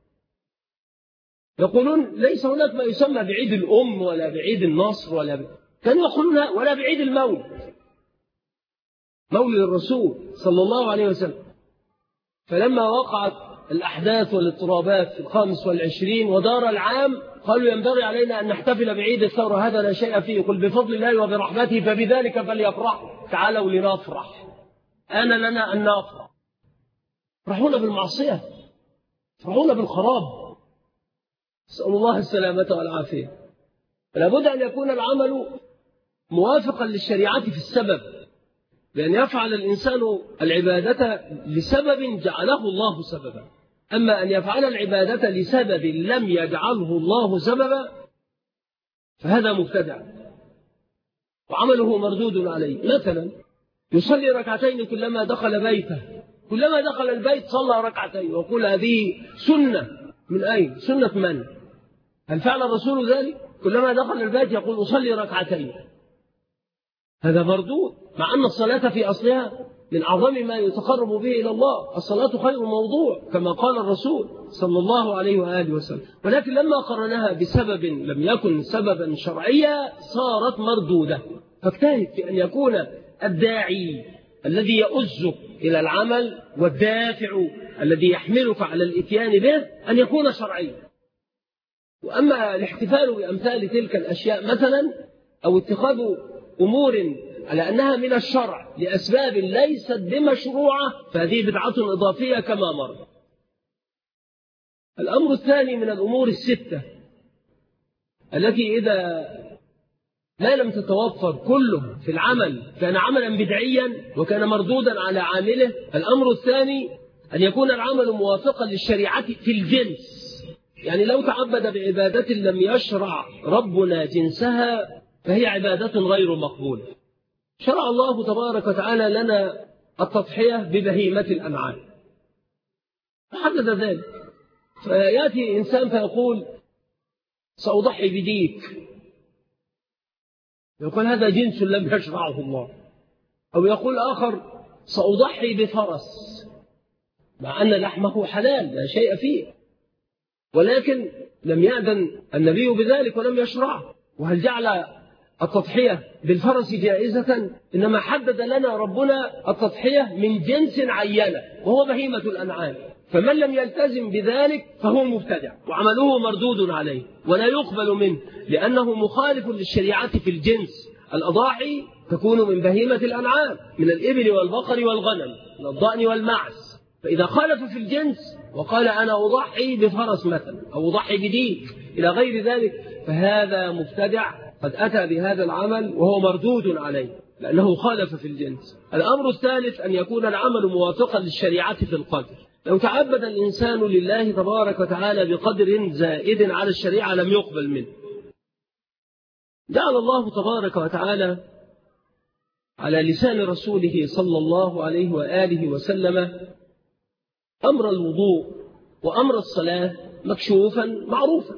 يقولون ليس هناك ما يسمى بعيد الأم ولا بعيد النصر كانوا يقولون ولا بعيد المولد، مولد الرسول صلى الله عليه وسلم. فلما وقعت الأحداث والاضطرابات في 25 ودار العام قالوا ينبغي علينا أن نحتفل بعيد الثورة، هذا لا شيء فيه، قل بفضل الله وبرحمته فبذلك فليفرحوا، تعالوا لنفرح، آن لنا أن نفرح. يفرحون بالمعصية، يفرحون بالخراب، نسأل الله السلامة والعافية. فلا بد أن يكون العمل موافقا للشريعة في السبب، بأن يفعل الإنسان العبادة لسبب جعله الله سببا. أما أن يفعل العبادة لسبب لم يجعله الله سببا فهذا مبتدع وعمله مردود عليه. مثلا يصلي ركعتين كلما دخل بيته، كلما دخل البيت صلى ركعتين، ويقول هذه سنة. من أين؟ سنة من؟ هل فعل الرسول ذلك؟ كلما دخل البيت يقول أصلي ركعتين، هذا مردود، مع أن الصلاة في أصلها من أعظم ما يتقرب به إلى الله. الصلاة خير موضوع كما قال الرسول صلى الله عليه وآله وسلم، ولكن لما قرنها بسبب لم يكن سببا شرعيا صارت مردودة. فاجتهد في أن يكون الداعي الذي يؤزك إلى العمل والدافع الذي يحملك على الإتيان به أن يكون شرعيا. وأما الاحتفال بأمثال تلك الأشياء مثلا أو اتخاذ أمور على أنها من الشرع لأسباب ليست بمشروعة فهذه بدعة إضافية كما مر. الأمر الثاني من الأمور الستة التي إذا ما لم تتوفر كله في العمل كان عملا بدعيا وكان مردودا على عامله. الأمر الثاني أن يكون العمل موافقا للشريعة في الجنس، يعني لو تعبد بعبادة لم يشرع ربنا جنسها فهي عبادة غير مقبولة. شرع الله تبارك وتعالى لنا التضحية ببهيمة الأنعام، فحدد ذلك. فيأتي إنسان فيقول سأضحي بديك، يقول هذا جنس لم يشرعه الله. أو يقول آخر سأضحي بفرس، مع أن لحمه حلال لا شيء فيه، ولكن لم يأذن النبي بذلك ولم يشرعه. وهل جعل التضحية بالفرس جائزة؟ إنما حدد لنا ربنا التضحية من جنس عينة وهو بهيمة الأنعام، فمن لم يلتزم بذلك فهو مبتدع وعمله مردود عليه ولا يقبل منه، لأنه مخالف للشريعة في الجنس. الأضاحي تكون من بهيمة الأنعام، من الإبل والبقر والغنم، من الضأن والمعز، فإذا خالف في الجنس وقال أنا أضحي بفرس مثلا أو أضحي بديك إلى غير ذلك، فهذا مبتدع قد أتى بهذا العمل وهو مردود عليه لأنه خالف في الجنس. الأمر الثالث أن يكون العمل موافقا للشريعة في القدر. لو تعبد الإنسان لله تبارك وتعالى بقدر زائد على الشريعة لم يقبل منه. جعل الله تبارك وتعالى على لسان رسوله صلى الله عليه وآله وسلم أمر الوضوء وأمر الصلاة مكشوفا معروفا.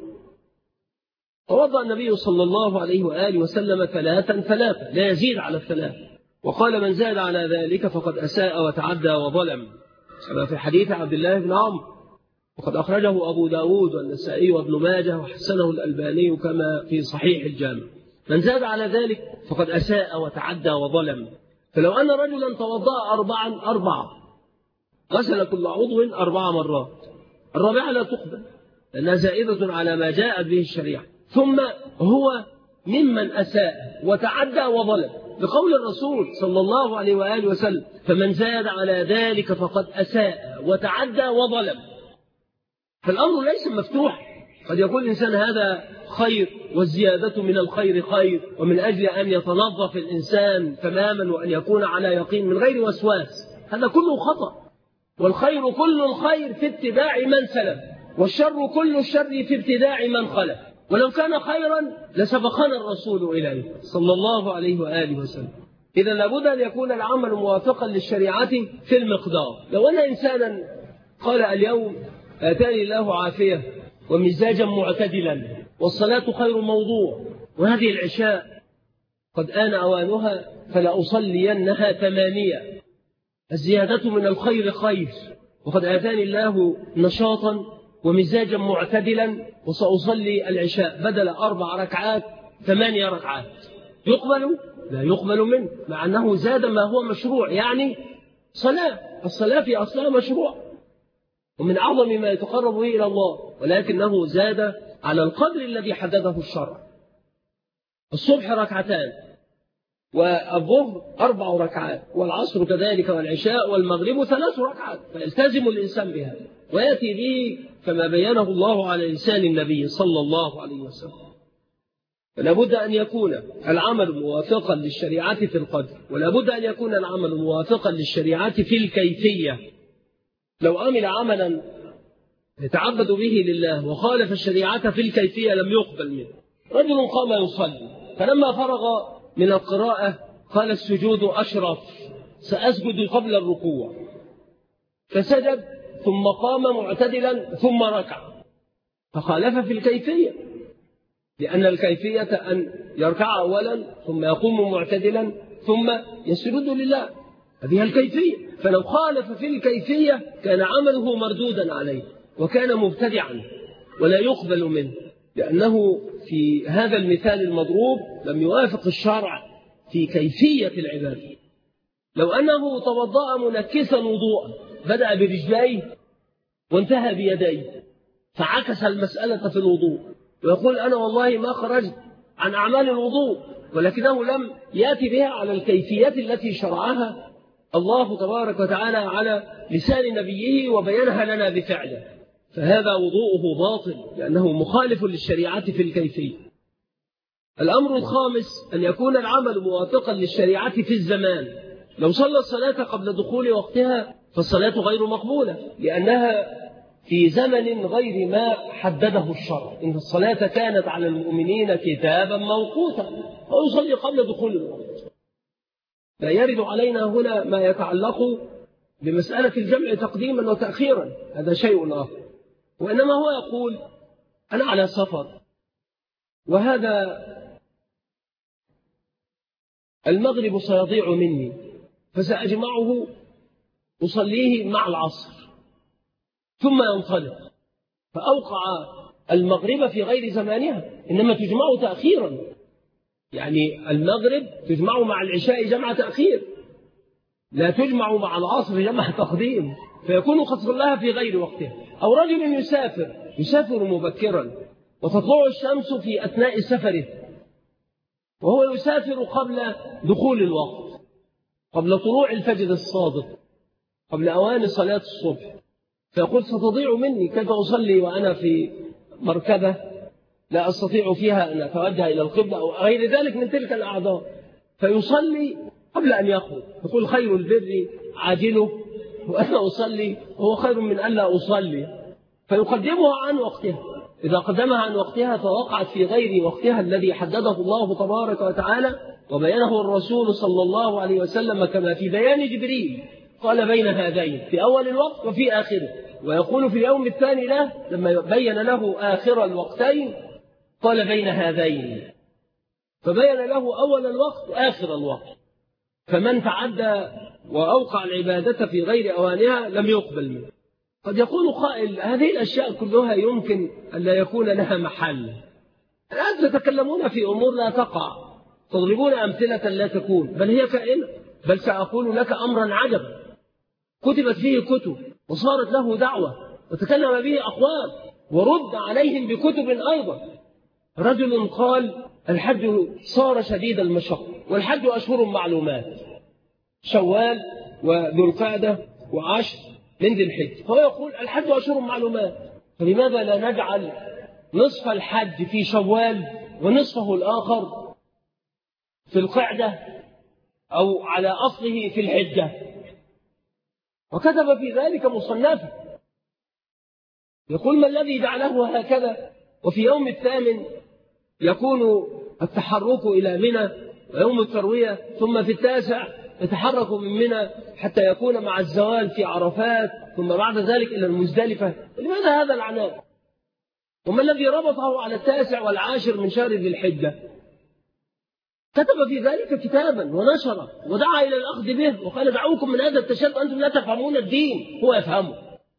توضأ النبي صلى الله عليه وآله وسلم 3 لا يزيد على 3، وقال من زاد على ذلك فقد أساء وتعدى وظلم، كما في حديث عبد الله بن عمرو، وقد أخرجه أبو داود والنسائي وابن ماجه وحسنه الألباني كما في صحيح الجامع. من زاد على ذلك فقد أساء وتعدى وظلم. فلو أن رجلا توضأ 4 غسل كل عضو 4 مرات، الرابعة لا تقبل لأنها زائدة على ما جاءت به الشريعة. ثم هو ممن أساء وتعدى وظلم بقول الرسول صلى الله عليه وآله وسلم فمن زاد على ذلك فقد أساء وتعدى وظلم. فالأمر ليس مفتوح. قد يقول الإنسان هذا خير والزيادة من الخير خير، ومن أجل أن يتنظف الإنسان تماما وأن يكون على يقين من غير وسواس، هذا كله خطأ. والخير كل الخير في اتباع من سلف، والشر كل الشر في ابتداع من خلف. ولو كان خيرا لسبقنا الرسول إليه صلى الله عليه وآله وسلم. إذا لابد أن يكون العمل موافقا للشريعة في المقدار. لو أن إنسانا قال اليوم آتاني الله عافية ومزاجا معتدلا والصلاة خير موضوع وهذه العشاء قد آن أوانها فلأصلينها 8، الزيادة من الخير خير، وقد آتاني الله نشاطا ومزاجا معتدلا وسأصلي العشاء بدل 4 ركعات 8 ركعات، يقبل؟ لا يقبل منه، مع أنه زاد ما هو مشروع. يعني الصلاة في أصلها مشروع ومن أعظم ما يتقرب به إلى الله، ولكنه زاد على القدر الذي حدده الشرع. الصبح 2 ركعات والظهر 4 ركعات والعصر كذلك والعشاء والمغرب 3 ركعات، فيلتزم الإنسان بها ويأتي به كما بينه الله على لسان النبي صلى الله عليه وسلم. فلا بد أن يكون العمل موافقا للشريعة في القدر، ولا بد أن يكون العمل موافقا للشريعة في الكيفية. لو عمل عملا يتعبد به لله وخالف الشريعة في الكيفية لم يقبل منه. رجل قام يصلي فلما فرغ من القراءة قال السجود أشرف، سأسجد قبل الركوع، فسجد ثم قام معتدلا ثم ركع، فخالف في الكيفية، لأن الكيفية أن يركع أولا ثم يقوم معتدلا ثم يسجد لله، هذه الكيفية. فلو خالف في الكيفية كان عمله مردودا عليه وكان مبتدعا ولا يقبل منه، لأنه في هذا المثال المضروب لم يوافق الشرع في كيفية العبادة. لو أنه توضأ منكسا وضوءا بدأ برجليه وانتهى بيديه فعكس المسألة في الوضوء ويقول أنا والله ما خرجت عن أعمال الوضوء، ولكنه لم يأتي بها على الكيفية التي شرعها الله تبارك وتعالى على لسان نبيه وبينها لنا بفعله، فهذا وضوءه باطل لأنه مخالف للشريعة في الكيفية. الأمر الخامس أن يكون العمل موافقا للشريعة في الزمان. لو صلى الصلاة قبل دخول وقتها فالصلاة غير مقبولة لأنها في زمن غير ما حدده الشرع. إن الصلاة كانت على المؤمنين كتابا موقوتا، ويصلي قبل دخول الوقت. لا يرد علينا هنا ما يتعلق بمسألة الجمع تقديما وتأخيرا، هذا شيء آخر، وإنما هو يقول أنا على سفر وهذا المغرب سيضيع مني فسأجمعه أصليه مع العصر ثم ينطلق، فأوقع المغرب في غير زمانها، إنما تجمع تأخيرا، يعني المغرب تجمع مع العشاء جمع تأخير، لا تجمع مع العصر جمع تقديم، فيكون قد صلاها في غير وقتها. أو رجل يسافر مبكرا وتطلع الشمس في أثناء سفره وهو يسافر قبل دخول الوقت، قبل طلوع الفجر الصادق، قبل أوان صلاة الصبح، فيقول ستضيع مني، كيف أصلي وأنا في مركبة لا أستطيع فيها أن أتوجه إلى القبلة أو غير ذلك من تلك الأعذار، فيصلي قبل أن يخرج. يقول خير البر عاجله وأنا أصلي هو خير من أن لا أصلي، فيقدمها عن وقتها. إذا قدمها عن وقتها فوقعت في غير وقتها الذي حدده الله تبارك وتعالى وبينه الرسول صلى الله عليه وسلم، كما في بيان جبريل قال بين هذين في أول الوقت وفي آخره، ويقول في اليوم الثاني له لما بين له آخر الوقتين قال بين هذين، فبين له أول الوقت وآخر الوقت. فمن تعدى وأوقع العبادة في غير أوانها لم يقبل منه. قد يقول قائل هذه الأشياء كلها يمكن أن لا يكون لها محل، الآن تتكلمون في أمور لا تقع، تضربون أمثلة لا تكون، بل هي كائنة. بل سأقول لك أمرا عجبا كتبت فيه كتب وصارت له دعوة وتكلم به أقوال ورد عليهم بكتب أيضا. رجل قال الحج صار شديد المشقة، والحج أشهر معلومات، شوال وذو القعدة وعشر من ذي الحج، فهو يقول الحج أشهر معلومات، فلماذا لا نجعل نصف الحج في شوال ونصفه الآخر في القعدة أو على أصله في الحجة؟ وكتب في ذلك مصنفا يقول ما الذي جعله هكذا، وفي يوم الثامن يكون التحرك إلى منى ويوم التروية، ثم في التاسع يتحرك من منى حتى يكون مع الزوال في عرفات، ثم بعد ذلك إلى المزدلفة. لماذا هذا العناء؟ وما الذي ربطه على التاسع والعاشر من شهر ذي الحجة؟ كتب في ذلك كتابا ونشره ودعا إلى الأخذ به، وقال دعوكم من هذا التشدد أنتم لا تفهمون الدين، هو يفهمه.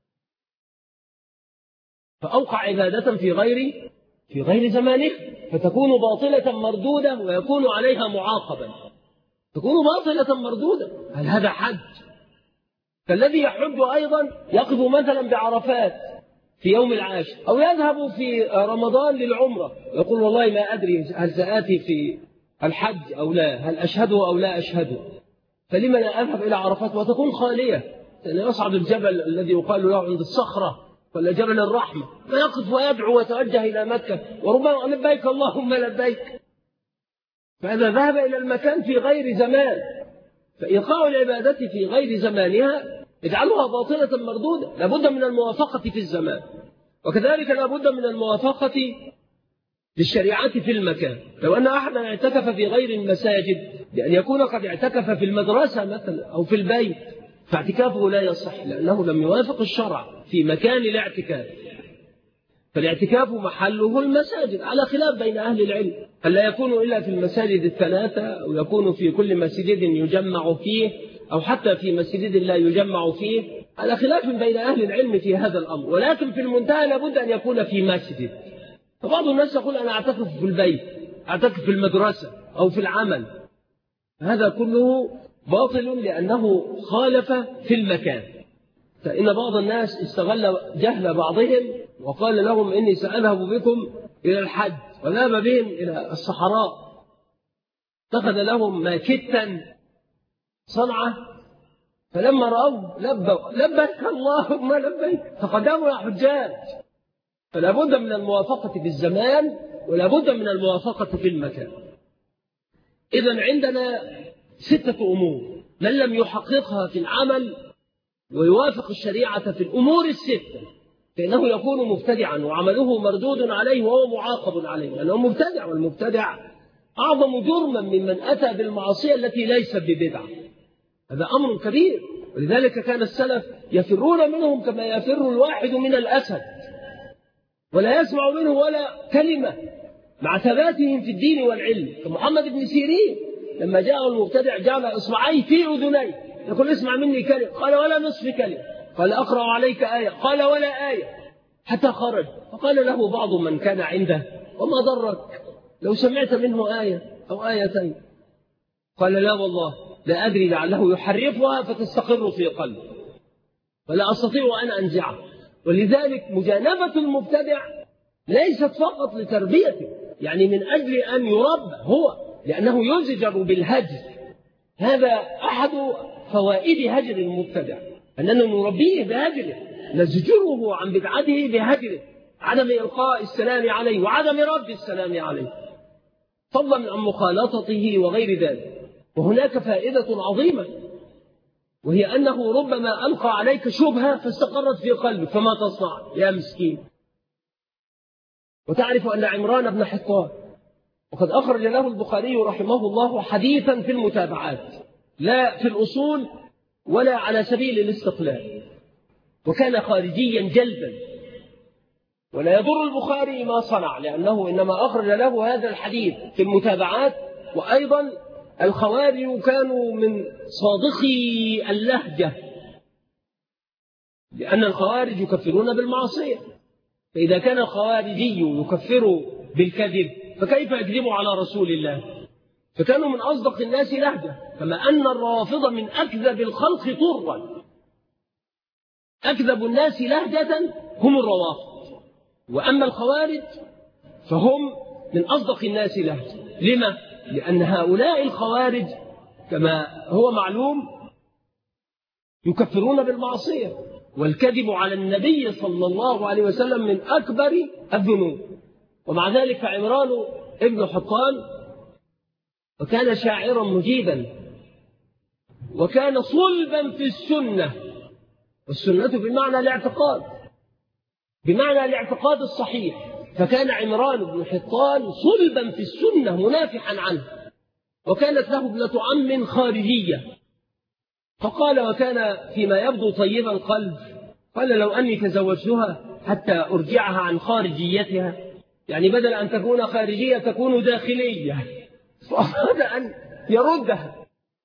فأوقع عبادة في غير زمانه، فتكون باطلة مردودة ويكون عليها معاقبا، تكون باطلة مردودة. هل هذا حج؟ فالذي يحج أيضا يقف مثلا بعرفات في يوم العاشر، أو يذهب في رمضان للعمرة يقول والله ما أدري هل سآتي في الحج أو لا، هل أشهده أو لا أشهده، فلما لا أذهب إلى عرفات وتكون خالية، لأن يصعد الجبل الذي يقال له عند الصخرة ولا جبل الرحمة، فيقف ويدعو ويتوجه إلى مكة، وربما لبيك اللهم لبيك. فإذا ذهب إلى المكان في غير زمان، فإيقاع العبادة في غير زمانها يجعلها باطلة مردودة. لابد من الموافقة في الزمان، وكذلك لابد من الموافقة للشريعة في المكان. لو أن أحدا اعتكف في غير المساجد بأن يكون قد اعتكف في المدرسة مثلا أو في البيت، فاعتكافه لا يصح، لأنه لم يوافق الشرع في مكان الاعتكاف. فالاعتكاف محله المساجد، على خلاف بين أهل العلم، هل لا يكون إلا في المساجد الثلاثة، أو يكون في كل مسجد يجمع فيه، أو حتى في مسجد لا يجمع فيه، على خلاف بين أهل العلم في هذا الأمر. ولكن في المنتهى لابد أن يكون في مسجد. فبعض الناس يقول أنا أعتكف في البيت، أعتكف في المدرسة أو في العمل، هذا كله باطل لأنه خالف في المكان. فإن بعض الناس استغل جهل بعضهم وقال لهم إني سأذهب بكم إلى الحج، وذهب بهم إلى الصحراء، اتخذ لهم ماكتا صنعة، فلما رأوه لبيك اللهم لبيك، فقدموا يا حجاج. فلا بد من الموافقة في الزمان ولا بد من الموافقة في المكان. إذن عندنا 6 أمور، من لم يحققها في العمل ويوافق الشريعة في الأمور ال6 فإنه يكون مبتدعا وعمله مردود عليه وهو معاقب عليه، لأنه مبتدع، والمبتدع أعظم جرما ممن أتى بالمعصية التي ليست ببدعة. هذا أمر كبير، ولذلك كان السلف يفرون منهم كما يفر الواحد من الأسد، ولا يسمع منه ولا كلمة مع ثباتهم في الدين والعلم. كمحمد بن سيرين لما جاء المبتدع جعل إصبعيه في أذنيه يقول اسمع مني كلمة، قال ولا نصف كلمة، قال أقرأ عليك آية، قال ولا آية، حتى خرج. فقال له بعض من كان عنده وما ضرك لو سمعت منه آية أو آيتين؟ قال لا والله لا أدري، لعله يحرفها فتستقر في قلبه ولا أستطيع أن أنزعه. ولذلك مجانبة المبتدع ليست فقط لتربيته، يعني من أجل أن يربى هو، لأنه يزجر بالهجر. هذا أحد فوائد هجر المبتدع، أننا نربيه بهجره، نزجره عن بدعته بهجره، عدم إلقاء السلام عليه وعدم رد السلام عليه، فضلا عن مخالطته وغير ذلك. وهناك فائدة عظيمة، وهي أنه ربما ألقى عليك شبهة فاستقرت في قلبك، فما تصنع يا مسكين؟ وتعرف أن عمران بن حطان وقد أخرج له البخاري رحمه الله حديثا في المتابعات، لا في الأصول ولا على سبيل الاستقلال، وكان خارجيا جلدا، ولا يضر البخاري ما صنع، لأنه إنما أخرج له هذا الحديث في المتابعات. وأيضا الخوارج كانوا من صادقي اللهجة، لأن الخوارج يكفرون بالمعصية، فإذا كان الخوارجي يكفر بالكذب فكيف يكذب على رسول الله؟ فكانوا من أصدق الناس لهجة، كما أن الرافض من أكذب الخلق طرا، أكذب الناس لهجة هم الروافض، وأما الخوارج فهم من أصدق الناس لهجة. لما؟ لأن هؤلاء الخوارج كما هو معلوم يكفرون بالمعصية، والكذب على النبي صلى الله عليه وسلم من أكبر الذنوب. ومع ذلك عمران ابن حطان وكان شاعرا مجيبا، وكان صلبا في السنة، والسنة بمعنى الاعتقاد، بمعنى الاعتقاد الصحيح. فكان عمران بن حطان صلبا في السنة منافحا عنه، وكانت له ابنة عم خارجية، فقال وكان فيما يبدو طيب القلب، قال لو أني تزوجتها حتى أرجعها عن خارجيتها، يعني بدل أن تكون خارجية تكون داخلية، فأراد أن يردها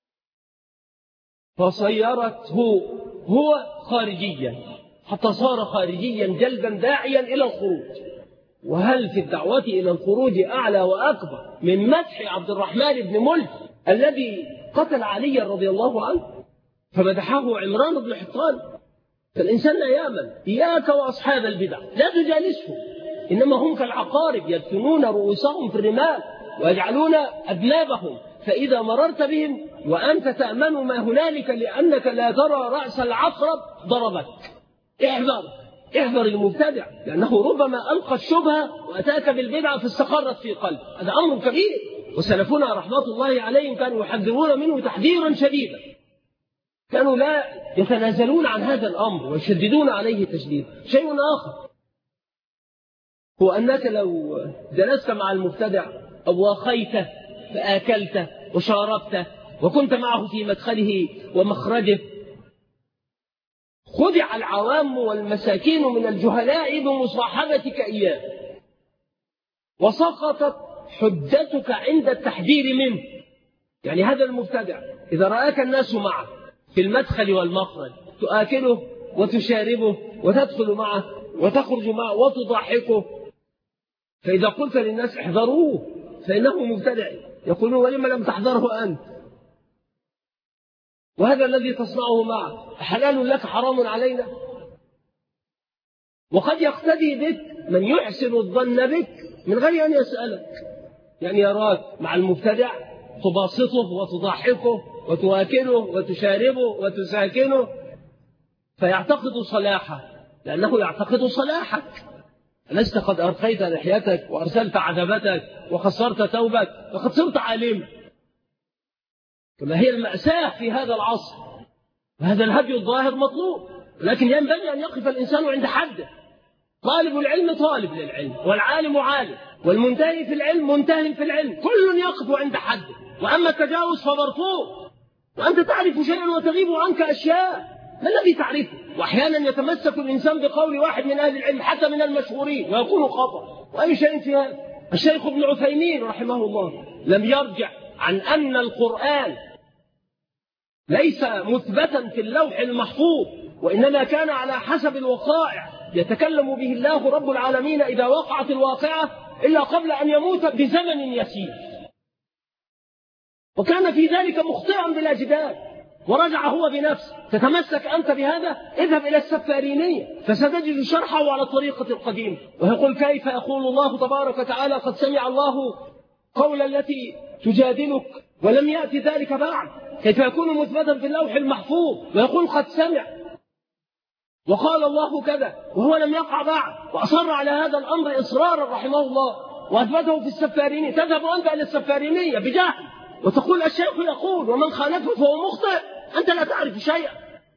فصيرته هو خارجيا حتى صار خارجيا جلدا داعيا إلى الخروج. وهل في الدعوة إلى الخروج أعلى وأكبر من مدح عبد الرحمن بن ملك الذي قتل علي رضي الله عنه؟ فمدحه عمران بن حطان. فالإنسان لا يأمن، إياك وأصحاب البدع لا تجالسهم، إنما هم كالعقارب يدفنون رؤوسهم في الرمال ويجعلون أذنابهم، فإذا مررت بهم وأنت تأمن ما هنالك لأنك لا ترى رأس العقرب ضربك. احذر المبتدع، لأنه ربما ألقى الشبهة وأتاك بالبدعة فاستقرت في قلب، هذا أمر كبير. وسلفنا رحمة الله عليهم كانوا يحذرون منه تحذيرا شديدا، كانوا لا يتنازلون عن هذا الأمر ويشددون عليه تشديد. شيء آخر هو أنك لو جلست مع المبتدع أو واخيته فآكلته وشاربته وكنت معه في مدخله ومخرجه، خدع العوام والمساكين من الجهلاء بمصاحبتك إياه، وسقطت حجتك عند التحذير منه. يعني هذا المبتدع إذا رآك الناس معه في المدخل والمخرج تآكله وتشاربه وتدخل معه وتخرج معه وتضحكه، فإذا قلت للناس احذروه فإنه مبتدع، يقولون ولما لم تحذره أنت؟ وهذا الذي تصنعه معه حلال لك حرام علينا. وقد يقتدي بك من يحسن الظن بك من غير أن يسألك، يعني يراك مع المبتدع تباسطه وتضحكه وتواكله وتشاربه وتساكنه فيعتقد صلاحه، لأنه يعتقد صلاحك. ألست قد أرخيت لحيتك وأرسلت عذبتك وخسرت ثوبك وقد صرت عالما؟ كما هي المأساة في هذا العصر. وهذا الهدي الظاهر مطلوب، لكن ينبغي أن يقف الإنسان عند حده. طالب العلم طالب للعلم، والعالم عالم، والمنتهي في العلم منتهي في العلم، كل يقف عند حده. وأما التجاوز فمرفوض، وأنت تعرف شيئا وتغيب عنك أشياء. ما الذي تعرفه؟ وأحيانا يتمسك الإنسان بقول واحد من أهل العلم حتى من المشهورين ويكون خطأ. وأي شيء في هذا؟ الشيخ ابن عثيمين رحمه الله لم يرجع عن أن القرآن ليس مثبتا في اللوح المحفوظ، وإنما كان على حسب الوقائع يتكلم به الله رب العالمين إذا وقعت الواقعة، إلا قبل أن يموت بزمن يسير. وكان في ذلك مخطئا بلا جدال، ورجع هو بنفسه. تتمسك أنت بهذا؟ اذهب إلى السفارينية فستجد شرحه على الطريقة القديمة، ويقول كيف يقول الله تبارك وتعالى قد سمع الله قول التي تجادلك ولم يأتي ذلك بعد، كيف يكون مثبتا في اللوح المحفوظ ويقول قد سمع؟ وقال الله كذا وهو لم يقع بعد، وأصر على هذا الأمر إصرارا رحمه الله، وأثبته في السفارينية. تذهب أنت إلى السفارينية بجهل وتقول الشيخ يقول ومن خالفه فهو مخطئ، أنت لا تعرف شيئا.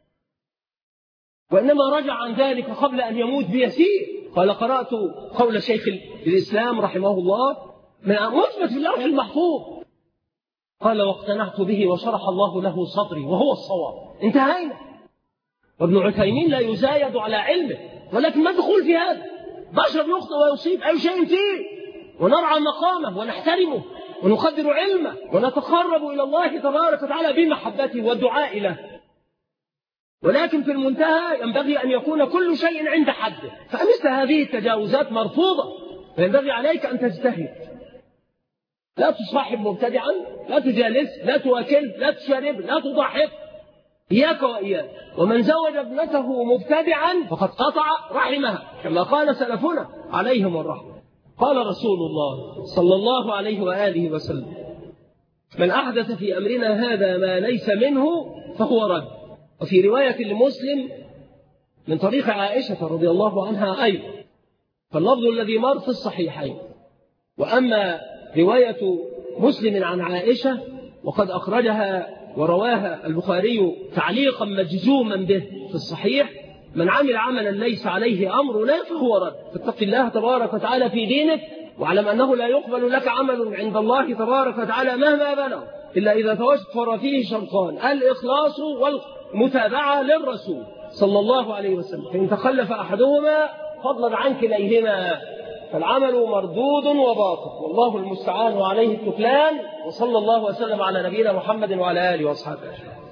وإنما رجع عن ذلك قبل أن يموت بيسير. قال قرأت قول شيخ الإسلام رحمه الله من مثبت في اللوح المحفوظ، قال واقتنعت به وشرح الله له صدري وهو الصواب. انتهينا. وابن عثيمين لا يزايد على علمه، ولكن ما دخول في هذا، بشر يخطئ ويصيب أي شيء فيه، ونرعى مقامه ونحترمه ونقدر علمه ونتقرب إلى الله تبارك وتعالى بمحبته والدعاء له. ولكن في المنتهى ينبغي أن يكون كل شيء عند حده، فمثل هذه التجاوزات مرفوضة، فينبغي عليك أن تجتهد. لا تصاحب مبتدعا، لا تجالس، لا تواكل، لا تشارب، لا تضحك، إياك وإياك. ومن زوج ابنته مبتدعا فقد قطع رحمها، كما قال سلفنا عليهم الرحمة. قال رسول الله صلى الله عليه وآله وسلم من أحدث في أمرنا هذا ما ليس منه فهو رد. وفي رواية لمسلم من طريق عائشة رضي الله عنها أيضا، فاللفظ الذي مر في الصحيحين. وأما رواية مسلم عن عائشة وقد أخرجها ورواها البخاري تعليقا مجزوما به في الصحيح: من عمل عملا ليس عليه أمرنا فهو رد. فاتق الله تبارك وتعالى في دينك، واعلم أنه لا يقبل لك عمل عند الله تبارك وتعالى مهما بلغ إلا إذا توفر فيه شرطان: الإخلاص والمتابعة للرسول صلى الله عليه وسلم. فإن تخلف أحدهما فضلا عن كليهما فالعمل مردود وباطل، والله المستعان وعليه التكلان. وصلى الله وسلم على نبينا محمد وعلى آله وأصحابه.